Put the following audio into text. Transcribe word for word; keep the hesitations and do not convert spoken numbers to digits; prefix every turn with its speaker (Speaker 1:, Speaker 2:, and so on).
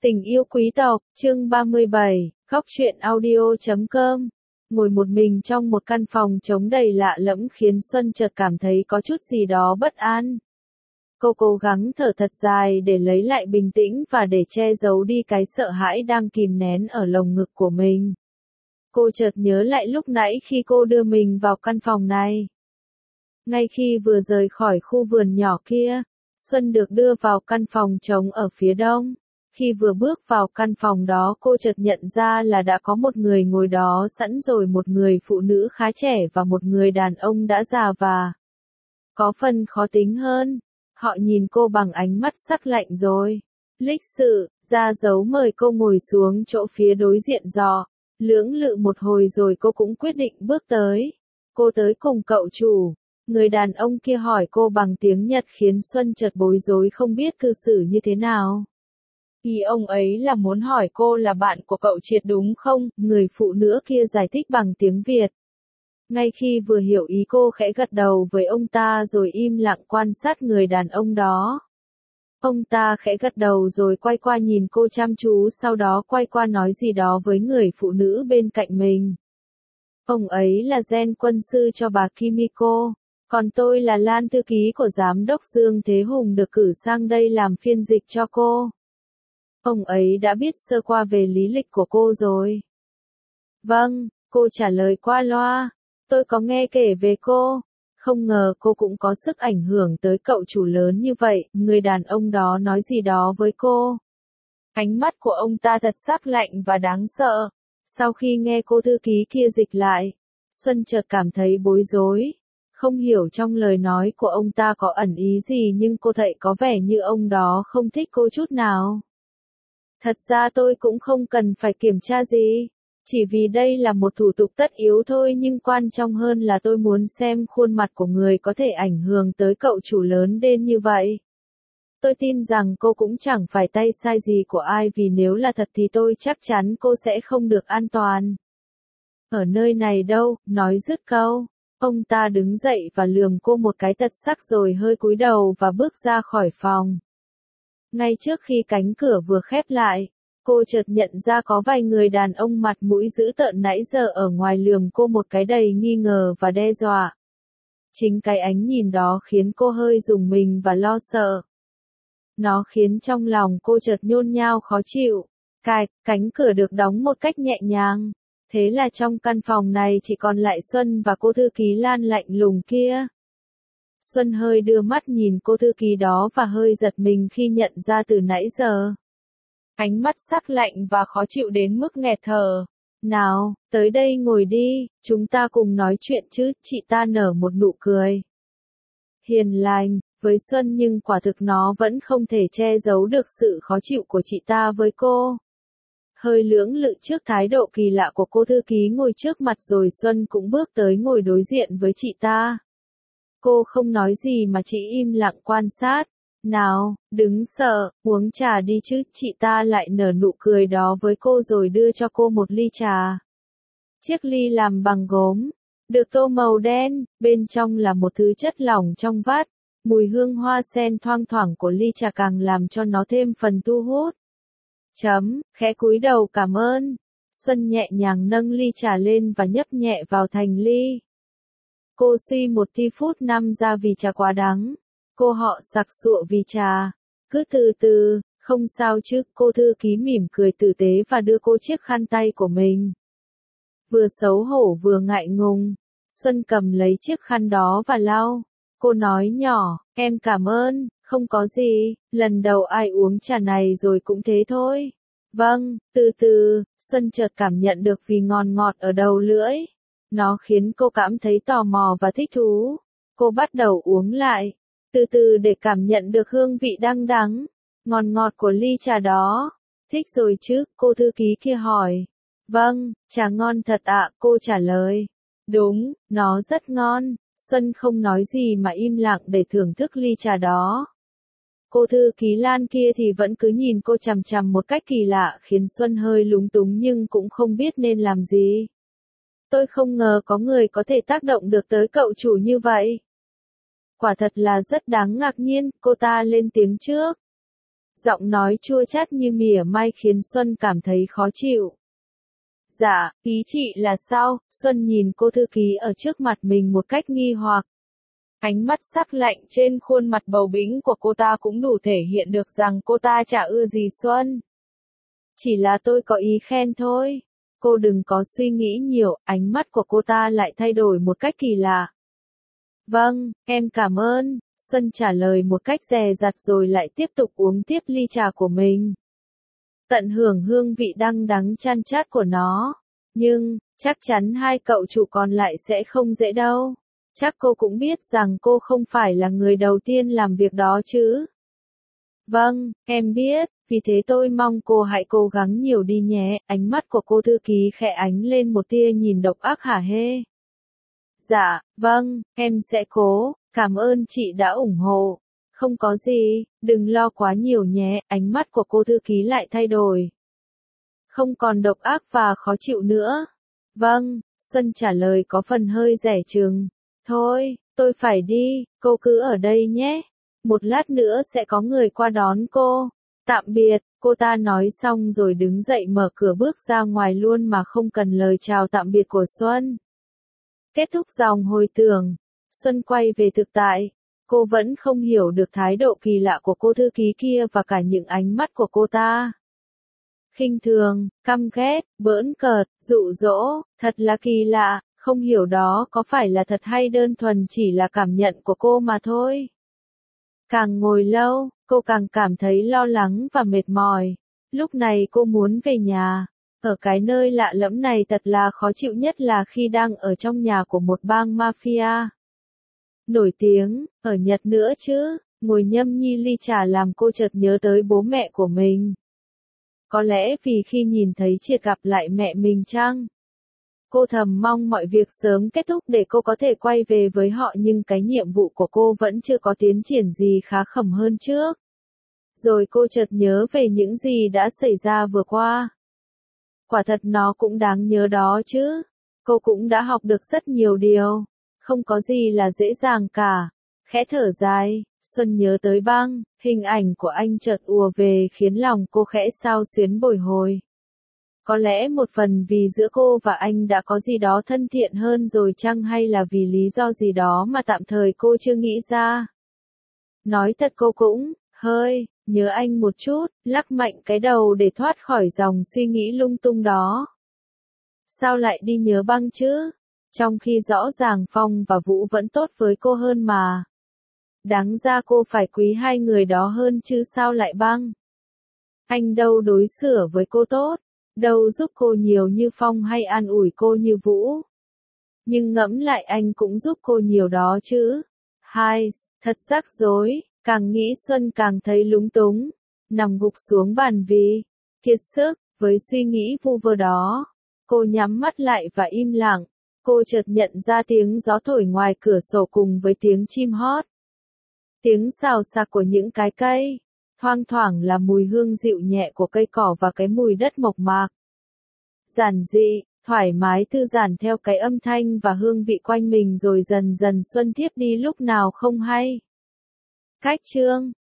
Speaker 1: Tình yêu quý tộc, chương ba mươi bảy, góc truyện audio chấm com. Ngồi một mình trong một căn phòng trống đầy lạ lẫm khiến Xuân chợt cảm thấy có chút gì đó bất an. Cô cố gắng thở thật dài để lấy lại bình tĩnh và để che giấu đi cái sợ hãi đang kìm nén ở lồng ngực của mình. Cô chợt nhớ lại lúc nãy khi cô đưa mình vào căn phòng này. Ngay khi vừa rời khỏi khu vườn nhỏ kia, Xuân được đưa vào căn phòng trống ở phía đông. Khi vừa bước vào căn phòng đó cô chợt nhận ra là đã có một người ngồi đó sẵn rồi, một người phụ nữ khá trẻ và một người đàn ông đã già và có phần khó tính hơn. Họ nhìn cô bằng ánh mắt sắc lạnh rồi lịch sự, ra dấu mời cô ngồi xuống chỗ phía đối diện giò. Lưỡng lự một hồi rồi cô cũng quyết định bước tới. Cô tới cùng cậu chủ. Người đàn ông kia hỏi cô bằng tiếng Nhật khiến Xuân chợt bối rối không biết cư xử như thế nào. Ý ông ấy là muốn hỏi cô là bạn của cậu Triệt đúng không? Người phụ nữ kia giải thích bằng tiếng Việt. Ngay khi vừa hiểu ý cô khẽ gật đầu với ông ta rồi im lặng quan sát người đàn ông đó. Ông ta khẽ gật đầu rồi quay qua nhìn cô chăm chú, sau đó quay qua nói gì đó với người phụ nữ bên cạnh mình. Ông ấy là gen quân sư cho bà Kimiko, còn tôi là Lan, thư ký của giám đốc Dương Thế Hùng được cử sang đây làm phiên dịch cho cô. Ông ấy đã biết sơ qua về lý lịch của cô rồi. Vâng, cô trả lời qua loa. Tôi có nghe kể về cô. Không ngờ cô cũng có sức ảnh hưởng tới cậu chủ lớn như vậy. Người đàn ông đó nói gì đó với cô. Ánh mắt của ông ta thật sắc lạnh và đáng sợ. Sau khi nghe cô thư ký kia dịch lại, Xuân chợt cảm thấy bối rối. Không hiểu trong lời nói của ông ta có ẩn ý gì, nhưng cô thấy có vẻ như ông đó không thích cô chút nào. Thật ra tôi cũng không cần phải kiểm tra gì, chỉ vì đây là một thủ tục tất yếu thôi, nhưng quan trọng hơn là tôi muốn xem khuôn mặt của người có thể ảnh hưởng tới cậu chủ lớn đến như vậy. Tôi tin rằng cô cũng chẳng phải tay sai gì của ai, vì nếu là thật thì tôi chắc chắn cô sẽ không được an toàn ở nơi này đâu. Nói dứt câu, ông ta đứng dậy và lườm cô một cái thật sắc rồi hơi cúi đầu và bước ra khỏi phòng. Ngay trước khi cánh cửa vừa khép lại, cô chợt nhận ra có vài người đàn ông mặt mũi dữ tợn nãy giờ ở ngoài lườm cô một cái đầy nghi ngờ và đe dọa. Chính cái ánh nhìn đó khiến cô hơi rùng mình và lo sợ. Nó khiến trong lòng cô chợt nhôn nhao khó chịu. Cạch, cánh cửa được đóng một cách nhẹ nhàng. Thế là trong căn phòng này chỉ còn lại Xuân và cô thư ký Lan lạnh lùng kia. Xuân hơi đưa mắt nhìn cô thư ký đó và hơi giật mình khi nhận ra từ nãy giờ. Ánh mắt sắc lạnh và khó chịu đến mức nghẹt thở. Nào, tới đây ngồi đi, chúng ta cùng nói chuyện chứ, chị ta nở một nụ cười hiền lành với Xuân, nhưng quả thực nó vẫn không thể che giấu được sự khó chịu của chị ta với cô. Hơi lưỡng lự trước thái độ kỳ lạ của cô thư ký ngồi trước mặt rồi Xuân cũng bước tới ngồi đối diện với chị ta. Cô không nói gì mà chỉ im lặng quan sát. Nào, đừng sợ, uống trà đi chứ, chị ta lại nở nụ cười đó với cô rồi đưa cho cô một ly trà. Chiếc ly làm bằng gốm, được tô màu đen, bên trong là một thứ chất lỏng trong vắt. Mùi hương hoa sen thoang thoảng của ly trà càng làm cho nó thêm phần thu hút. Chấm, khẽ cúi đầu cảm ơn. Xuân nhẹ nhàng nâng ly trà lên và nhấp nhẹ vào thành ly. Cô suy một tí phút năm ra vì trà quá đắng. Cô họ sặc sụa vì trà. Cứ từ từ, không sao chứ, cô thư ký mỉm cười tử tế và đưa cô chiếc khăn tay của mình. Vừa xấu hổ vừa ngại ngùng, Xuân cầm lấy chiếc khăn đó và lau. Cô nói nhỏ, em cảm ơn, không có gì, lần đầu ai uống trà này rồi cũng thế thôi. Vâng, từ từ, Xuân chợt cảm nhận được vị ngon ngọt ở đầu lưỡi. Nó khiến cô cảm thấy tò mò và thích thú. Cô bắt đầu uống lại, từ từ để cảm nhận được hương vị đăng đắng, ngon ngọt của ly trà đó. Thích rồi chứ, cô thư ký kia hỏi. Vâng, trà ngon thật ạ, cô trả lời. Đúng, nó rất ngon. Xuân không nói gì mà im lặng để thưởng thức ly trà đó. Cô thư ký Lan kia thì vẫn cứ nhìn cô chằm chằm một cách kỳ lạ khiến Xuân hơi lúng túng nhưng cũng không biết nên làm gì. Tôi không ngờ có người có thể tác động được tới cậu chủ như vậy. Quả thật là rất đáng ngạc nhiên, cô ta lên tiếng trước. Giọng nói chua chát như mỉa mai khiến Xuân cảm thấy khó chịu. Dạ, ý chị là sao? Xuân nhìn cô thư ký ở trước mặt mình một cách nghi hoặc. Ánh mắt sắc lạnh trên khuôn mặt bầu bĩnh của cô ta cũng đủ thể hiện được rằng cô ta chả ưa gì Xuân. Chỉ là tôi có ý khen thôi. Cô đừng có suy nghĩ nhiều, ánh mắt của cô ta lại thay đổi một cách kỳ lạ. Vâng, em cảm ơn, Xuân trả lời một cách dè dặt rồi lại tiếp tục uống tiếp ly trà của mình. Tận hưởng hương vị đắng đắng chan chát của nó. Nhưng, chắc chắn hai cậu chủ còn lại sẽ không dễ đâu. Chắc cô cũng biết rằng cô không phải là người đầu tiên làm việc đó chứ. Vâng, em biết, vì thế tôi mong cô hãy cố gắng nhiều đi nhé. Ánh mắt của cô thư ký khẽ ánh lên một tia nhìn độc ác hả hê. Dạ, vâng, em sẽ cố, cảm ơn chị đã ủng hộ. Không có gì, đừng lo quá nhiều nhé, ánh mắt của cô thư ký lại thay đổi. Không còn độc ác và khó chịu nữa. Vâng, Xuân trả lời có phần hơi dè chừng. Thôi, tôi phải đi, cô cứ ở đây nhé. Một lát nữa sẽ có người qua đón cô. Tạm biệt, cô ta nói xong rồi đứng dậy mở cửa bước ra ngoài luôn mà không cần lời chào tạm biệt của Xuân. Kết thúc dòng hồi tưởng, Xuân quay về thực tại. Cô vẫn không hiểu được thái độ kỳ lạ của cô thư ký kia và cả những ánh mắt của cô ta. Khinh thường, căm ghét, bỡn cợt, dụ dỗ, thật là kỳ lạ, không hiểu đó có phải là thật hay đơn thuần chỉ là cảm nhận của cô mà thôi. Càng ngồi lâu, cô càng cảm thấy lo lắng và mệt mỏi. Lúc này cô muốn về nhà. Ở cái nơi lạ lẫm này thật là khó chịu nhất là khi đang ở trong nhà của một bang mafia. Nổi tiếng, ở Nhật nữa chứ, ngồi nhâm nhi ly trà làm cô chợt nhớ tới bố mẹ của mình. Có lẽ vì khi nhìn thấy Triệt gặp lại mẹ mình chăng? Cô thầm mong mọi việc sớm kết thúc để cô có thể quay về với họ nhưng cái nhiệm vụ của cô vẫn chưa có tiến triển gì khá khẩm hơn trước. Rồi cô chợt nhớ về những gì đã xảy ra vừa qua. Quả thật nó cũng đáng nhớ đó chứ. Cô cũng đã học được rất nhiều điều. Không có gì là dễ dàng cả. Khẽ thở dài, Xuân nhớ tới băng, hình ảnh của anh chợt ùa về khiến lòng cô khẽ xao xuyến bồi hồi. Có lẽ một phần vì giữa cô và anh đã có gì đó thân thiện hơn rồi chăng hay là vì lý do gì đó mà tạm thời cô chưa nghĩ ra. Nói thật cô cũng, hơi, nhớ anh một chút, lắc mạnh cái đầu để thoát khỏi dòng suy nghĩ lung tung đó. Sao lại đi nhớ băng chứ? Trong khi rõ ràng Phong và Vũ vẫn tốt với cô hơn mà. Đáng ra cô phải quý hai người đó hơn chứ sao lại băng? Anh đâu đối xử với cô tốt, đâu giúp cô nhiều như Phong hay an ủi cô như Vũ. Nhưng ngẫm lại anh cũng giúp cô nhiều đó chứ. Hai, thật rắc rối, càng nghĩ Xuân càng thấy lúng túng, nằm gục xuống bàn vì kiệt sức, với suy nghĩ vu vơ đó. Cô nhắm mắt lại và im lặng. Cô chợt nhận ra tiếng gió thổi ngoài cửa sổ cùng với tiếng chim hót. Tiếng xào xạc của những cái cây. Thoang thoảng là mùi hương dịu nhẹ của cây cỏ và cái mùi đất mộc mạc. Giản dị, thoải mái thư giãn theo cái âm thanh và hương vị quanh mình rồi dần dần Xuân thiếp đi lúc nào không hay. Cách chương